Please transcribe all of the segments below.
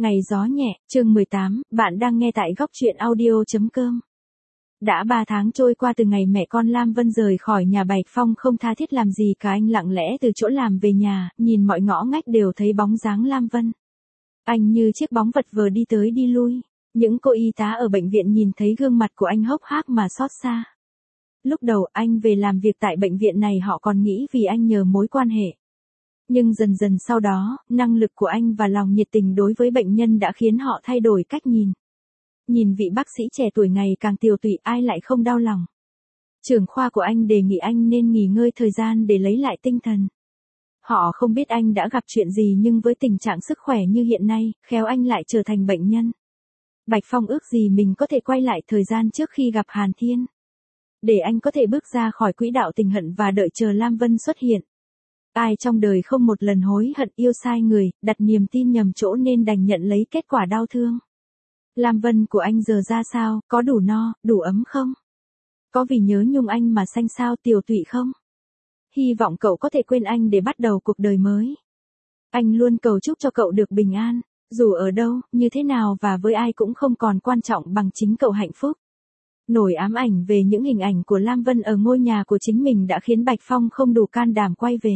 Ngày gió nhẹ, chương 18, bạn đang nghe tại góc truyện audio.com. Đã 3 tháng trôi qua từ ngày mẹ con Lam Vân rời khỏi nhà Bạch Phong không tha thiết làm gì cả, anh lặng lẽ từ chỗ làm về nhà, nhìn mọi ngõ ngách đều thấy bóng dáng Lam Vân. Anh như chiếc bóng vật vờ đi tới đi lui, những cô y tá ở bệnh viện nhìn thấy gương mặt của anh hốc hác mà xót xa. Lúc đầu anh về làm việc tại bệnh viện này họ còn nghĩ vì anh nhờ mối quan hệ. Nhưng dần dần sau đó, năng lực của anh và lòng nhiệt tình đối với bệnh nhân đã khiến họ thay đổi cách nhìn. Nhìn vị bác sĩ trẻ tuổi ngày càng tiều tụy ai lại không đau lòng. Trưởng khoa của anh đề nghị anh nên nghỉ ngơi thời gian để lấy lại tinh thần. Họ không biết anh đã gặp chuyện gì nhưng với tình trạng sức khỏe như hiện nay, khéo anh lại trở thành bệnh nhân. Bạch Phong ước gì mình có thể quay lại thời gian trước khi gặp Hàn Thiên. Để anh có thể bước ra khỏi quỹ đạo tình hận và đợi chờ Lam Vân xuất hiện. Ai trong đời không một lần hối hận yêu sai người, đặt niềm tin nhầm chỗ nên đành nhận lấy kết quả đau thương. Lam Vân của anh giờ ra sao, có đủ no, đủ ấm không? Có vì nhớ nhung anh mà xanh xao tiều tụy không? Hy vọng cậu có thể quên anh để bắt đầu cuộc đời mới. Anh luôn cầu chúc cho cậu được bình an, dù ở đâu, như thế nào và với ai cũng không còn quan trọng bằng chính cậu hạnh phúc. Nỗi ám ảnh về những hình ảnh của Lam Vân ở ngôi nhà của chính mình đã khiến Bạch Phong không đủ can đảm quay về.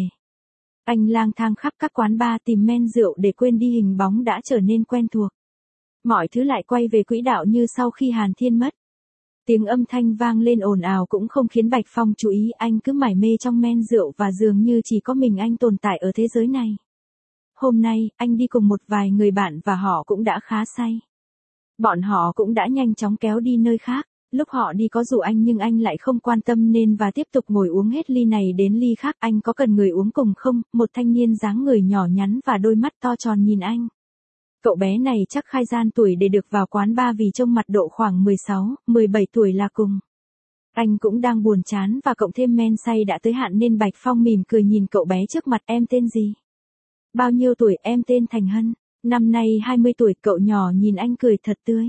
Anh lang thang khắp các quán bar tìm men rượu để quên đi hình bóng đã trở nên quen thuộc. Mọi thứ lại quay về quỹ đạo như sau khi Hàn Thiên mất. Tiếng âm thanh vang lên ồn ào cũng không khiến Bạch Phong chú ý, anh cứ mải mê trong men rượu và dường như chỉ có mình anh tồn tại ở thế giới này. Hôm nay, anh đi cùng một vài người bạn và họ cũng đã khá say. Bọn họ cũng đã nhanh chóng kéo đi nơi khác. Lúc họ đi có rủ anh nhưng anh lại không quan tâm nên và tiếp tục ngồi uống hết ly này đến ly khác. Anh có cần người uống cùng không? Một thanh niên dáng người nhỏ nhắn và đôi mắt to tròn nhìn anh. Cậu bé này chắc khai gian tuổi để được vào quán bar vì trông mặt độ khoảng 16, 17 tuổi là cùng. Anh cũng đang buồn chán và cộng thêm men say đã tới hạn nên Bạch Phong mỉm cười nhìn cậu bé trước mặt. Em tên gì? Bao nhiêu tuổi? Em tên Thành Hân. Năm nay 20 tuổi. Cậu nhỏ nhìn anh cười thật tươi.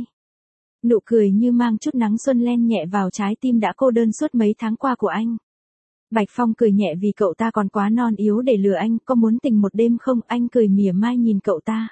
Nụ cười như mang chút nắng xuân len nhẹ vào trái tim đã cô đơn suốt mấy tháng qua của anh. Bạch Phong cười nhẹ vì cậu ta còn quá non yếu để lừa anh. Có muốn tình một đêm không? Anh cười mỉa mai nhìn cậu ta.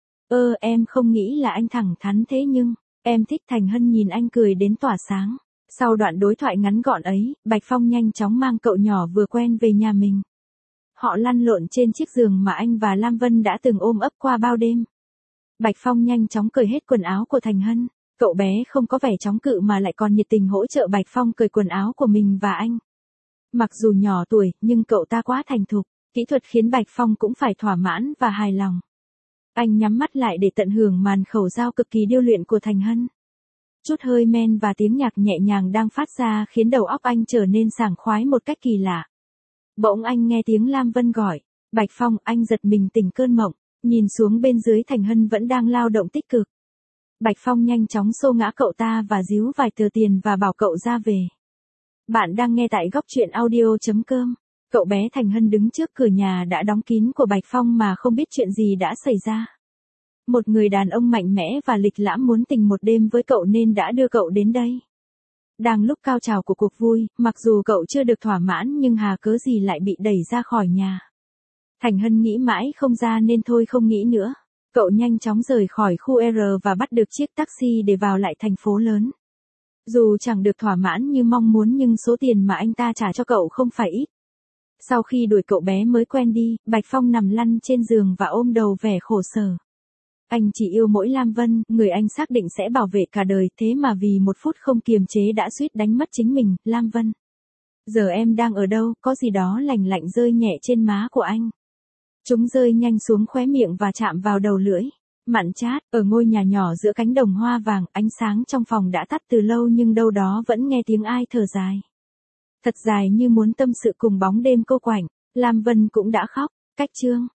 Em không nghĩ là anh thẳng thắn thế nhưng, em thích. Thành Hân nhìn anh cười đến tỏa sáng. Sau đoạn đối thoại ngắn gọn ấy, Bạch Phong nhanh chóng mang cậu nhỏ vừa quen về nhà mình. Họ lăn lộn trên chiếc giường mà anh và Lam Vân đã từng ôm ấp qua bao đêm. Bạch Phong nhanh chóng cởi hết quần áo của Thành Hân. Cậu bé không có vẻ chống cự mà lại còn nhiệt tình hỗ trợ Bạch Phong cởi quần áo của mình và anh. Mặc dù nhỏ tuổi, nhưng cậu ta quá thành thục, kỹ thuật khiến Bạch Phong cũng phải thỏa mãn và hài lòng. Anh nhắm mắt lại để tận hưởng màn khẩu giao cực kỳ điêu luyện của Thành Hân. Chút hơi men và tiếng nhạc nhẹ nhàng đang phát ra khiến đầu óc anh trở nên sảng khoái một cách kỳ lạ. Bỗng anh nghe tiếng Lam Vân gọi. Bạch Phong, anh giật mình tỉnh cơn mộng, nhìn xuống bên dưới Thành Hân vẫn đang lao động tích cực. Bạch Phong nhanh chóng xô ngã cậu ta và díu vài tờ tiền và bảo cậu ra về. Bạn đang nghe tại góc truyện audio.com. Cậu bé Thành Hân đứng trước cửa nhà đã đóng kín của Bạch Phong mà không biết chuyện gì đã xảy ra. Một người đàn ông mạnh mẽ và lịch lãm muốn tình một đêm với cậu nên đã đưa cậu đến đây. Đang lúc cao trào của cuộc vui, mặc dù cậu chưa được thỏa mãn nhưng hà cớ gì lại bị đẩy ra khỏi nhà. Thành Hân nghĩ mãi không ra nên thôi không nghĩ nữa. Cậu nhanh chóng rời khỏi khu R và bắt được chiếc taxi để vào lại thành phố lớn. Dù chẳng được thỏa mãn như mong muốn nhưng số tiền mà anh ta trả cho cậu không phải ít. Sau khi đuổi cậu bé mới quen đi, Bạch Phong nằm lăn trên giường và ôm đầu vẻ khổ sở. Anh chỉ yêu mỗi Lam Vân, người anh xác định sẽ bảo vệ cả đời, thế mà vì một phút không kiềm chế đã suýt đánh mất chính mình. Lam Vân, giờ em đang ở đâu? Có gì đó lành lạnh rơi nhẹ trên má của anh. Chúng rơi nhanh xuống khóe miệng và chạm vào đầu lưỡi. Mặn chát, ở ngôi nhà nhỏ giữa cánh đồng hoa vàng, ánh sáng trong phòng đã tắt từ lâu nhưng đâu đó vẫn nghe tiếng ai thở dài. Thật dài như muốn tâm sự cùng bóng đêm cô quạnh. Lam Vân cũng đã khóc. Cách chương.